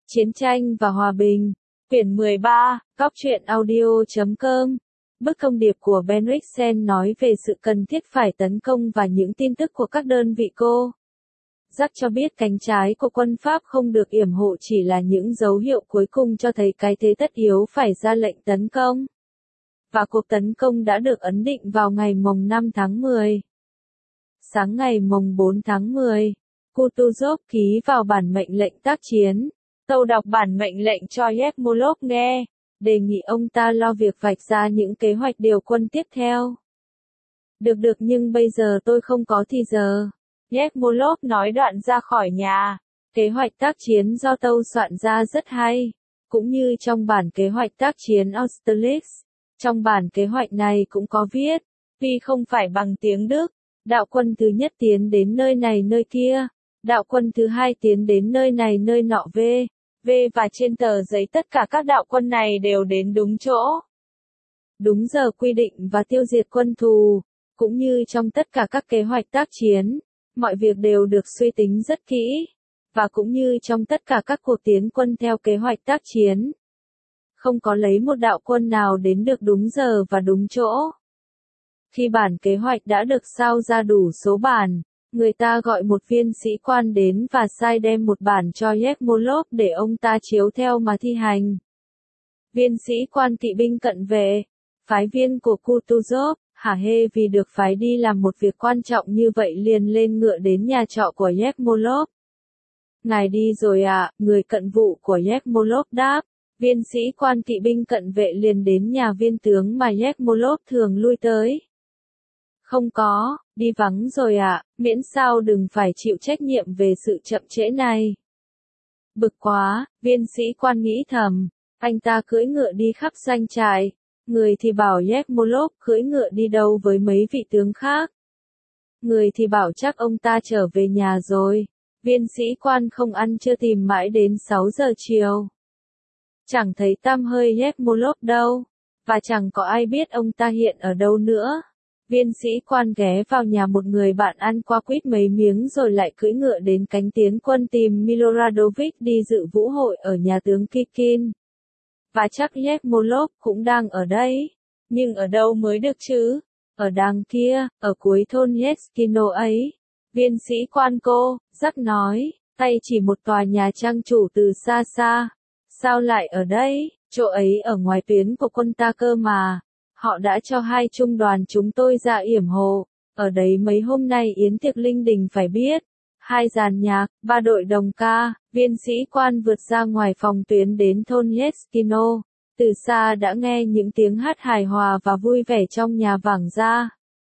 Chiến tranh và hòa bình. Quyển 13, Góc truyện audio.com. Bức thông điệp của Bendixen nói về sự cần thiết phải tấn công và những tin tức của các đơn vị cô Giắc cho biết cánh trái của quân Pháp không được yểm hộ chỉ là những dấu hiệu cuối cùng cho thấy cái thế tất yếu phải ra lệnh tấn công. Và cuộc tấn công đã được ấn định vào ngày mồng 5 tháng 10. Sáng ngày mồng 4 tháng 10, Kutuzov ký vào bản mệnh lệnh tác chiến. Tâu đọc bản mệnh lệnh cho Yermolov nghe, đề nghị ông ta lo việc vạch ra những kế hoạch điều quân tiếp theo. Được nhưng bây giờ tôi không có thì giờ. Yermolov nói đoạn ra khỏi nhà. Kế hoạch tác chiến do Tâu soạn ra rất hay, cũng như trong bản kế hoạch tác chiến Austerlitz. Trong bản kế hoạch này cũng có viết, vì không phải bằng tiếng Đức, đạo quân thứ nhất tiến đến nơi này nơi kia, đạo quân thứ hai tiến đến nơi này nơi nọ và trên tờ giấy tất cả các đạo quân này đều đến đúng chỗ, đúng giờ quy định và tiêu diệt quân thù, cũng như trong tất cả các kế hoạch tác chiến, mọi việc đều được suy tính rất kỹ, và cũng như trong tất cả các cuộc tiến quân theo kế hoạch tác chiến. Không có lấy một đạo quân nào đến được đúng giờ và đúng chỗ. Khi bản kế hoạch đã được sao ra đủ số bản, người ta gọi một viên sĩ quan đến và sai đem một bản cho Yermolov để ông ta chiếu theo mà thi hành. Viên sĩ quan kỵ binh cận vệ, phái viên của Kutuzov, hả hê vì được phái đi làm một việc quan trọng như vậy liền lên ngựa đến nhà trọ của Yermolov. Ngài đi rồi ạ, người cận vụ của Yermolov đáp. Viên sĩ quan kỵ binh cận vệ liền đến nhà viên tướng mà Yermolov thường lui tới. Không có, đi vắng rồi ạ, miễn sao đừng phải chịu trách nhiệm về sự chậm trễ này. Bực quá, viên sĩ quan nghĩ thầm, anh ta cưỡi ngựa đi khắp doanh trại, người thì bảo Yermolov cưỡi ngựa đi đâu với mấy vị tướng khác. Người thì bảo chắc ông ta trở về nhà rồi, viên sĩ quan không ăn chưa tìm mãi đến 6 giờ chiều. Chẳng thấy tăm hơi Yermolov đâu, và chẳng có ai biết ông ta hiện ở đâu nữa. Viên sĩ quan ghé vào nhà một người bạn ăn qua quýt mấy miếng rồi lại cưỡi ngựa đến cánh tiến quân tìm Miloradovich đi dự vũ hội ở nhà tướng Kikin. Và chắc Yermolov cũng đang ở đây. Nhưng ở đâu mới được chứ? Ở đằng kia, ở cuối thôn Yeskino ấy. Viên sĩ quan Giắc nói, tay chỉ một tòa nhà trang chủ từ xa xa. Sao lại ở đây? Chỗ ấy ở ngoài tuyến của quân ta cơ mà. Họ đã cho 2 trung đoàn chúng tôi ra yểm hộ. Ở đấy mấy hôm nay yến tiệc linh đình phải biết. 2 dàn nhạc, 3 đội đồng ca. Viên sĩ quan vượt ra ngoài phòng tuyến đến thôn Yeskino. Từ xa đã nghe những tiếng hát hài hòa và vui vẻ trong nhà vảng ra.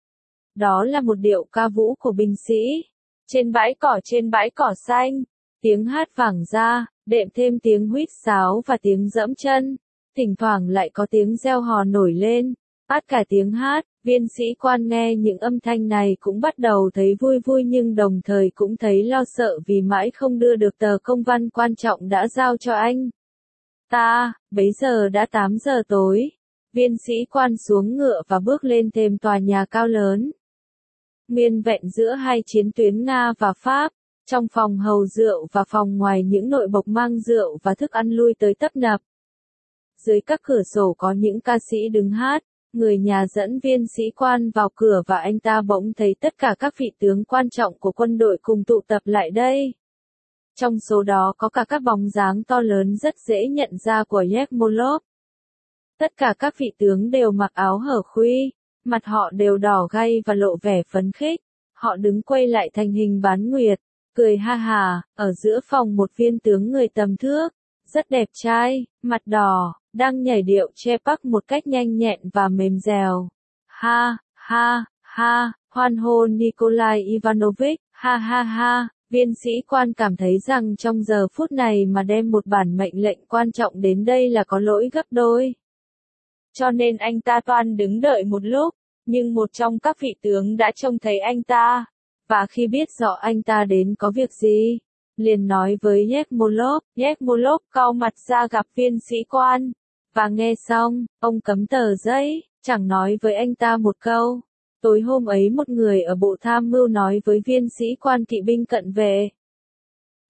Đó là một điệu ca vũ của binh sĩ. Trên bãi cỏ xanh. Tiếng hát vảng ra, đệm thêm tiếng huýt sáo và tiếng giẫm chân. Thỉnh thoảng lại có tiếng reo hò nổi lên. Át cả tiếng hát, viên sĩ quan nghe những âm thanh này cũng bắt đầu thấy vui nhưng đồng thời cũng thấy lo sợ vì mãi không đưa được tờ công văn quan trọng đã giao cho anh ta. Bấy giờ đã 8 giờ tối. Viên sĩ quan xuống ngựa và bước lên thềm tòa nhà cao lớn. Nguyên vẹn giữa hai chiến tuyến Nga và Pháp. Trong phòng hầu rượu và phòng ngoài những nội bộc mang rượu và thức ăn lui tới tấp nập. Dưới các cửa sổ có những ca sĩ đứng hát, người nhà dẫn viên sĩ quan vào cửa và anh ta bỗng thấy tất cả các vị tướng quan trọng của quân đội cùng tụ tập lại đây. Trong số đó có cả các bóng dáng to lớn rất dễ nhận ra của Yermolov. Tất cả các vị tướng đều mặc áo hở khuy, mặt họ đều đỏ gay và lộ vẻ phấn khích. Họ đứng quay lại thành hình bán nguyệt. Cười ha hà, ở giữa phòng một viên tướng người tầm thước, rất đẹp trai, mặt đỏ, đang nhảy điệu Chepak một cách nhanh nhẹn và mềm dẻo. Ha, ha, ha, hoan hô Nikolai Ivanovich, ha ha ha, viên sĩ quan cảm thấy rằng trong giờ phút này mà đem một bản mệnh lệnh quan trọng đến đây là có lỗi gấp đôi. Cho nên anh ta toan đứng đợi một lúc, nhưng một trong các vị tướng đã trông thấy anh ta. Và khi biết rõ anh ta đến có việc gì, liền nói với Yermolov cau mặt ra gặp viên sĩ quan, và nghe xong, ông cấm tờ giấy, chẳng nói với anh ta một câu. Tối hôm ấy một người ở bộ tham mưu nói với viên sĩ quan kỵ binh cận vệ.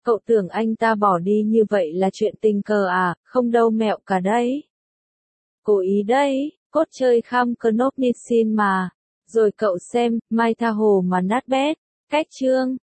Cậu tưởng anh ta bỏ đi như vậy là chuyện tình cờ à, không đâu mẹo cả đấy. Cố ý đấy, cốt chơi kham Knopnitsin mà. Rồi cậu xem, Mai tha hồ mà nát bét. Cách chương.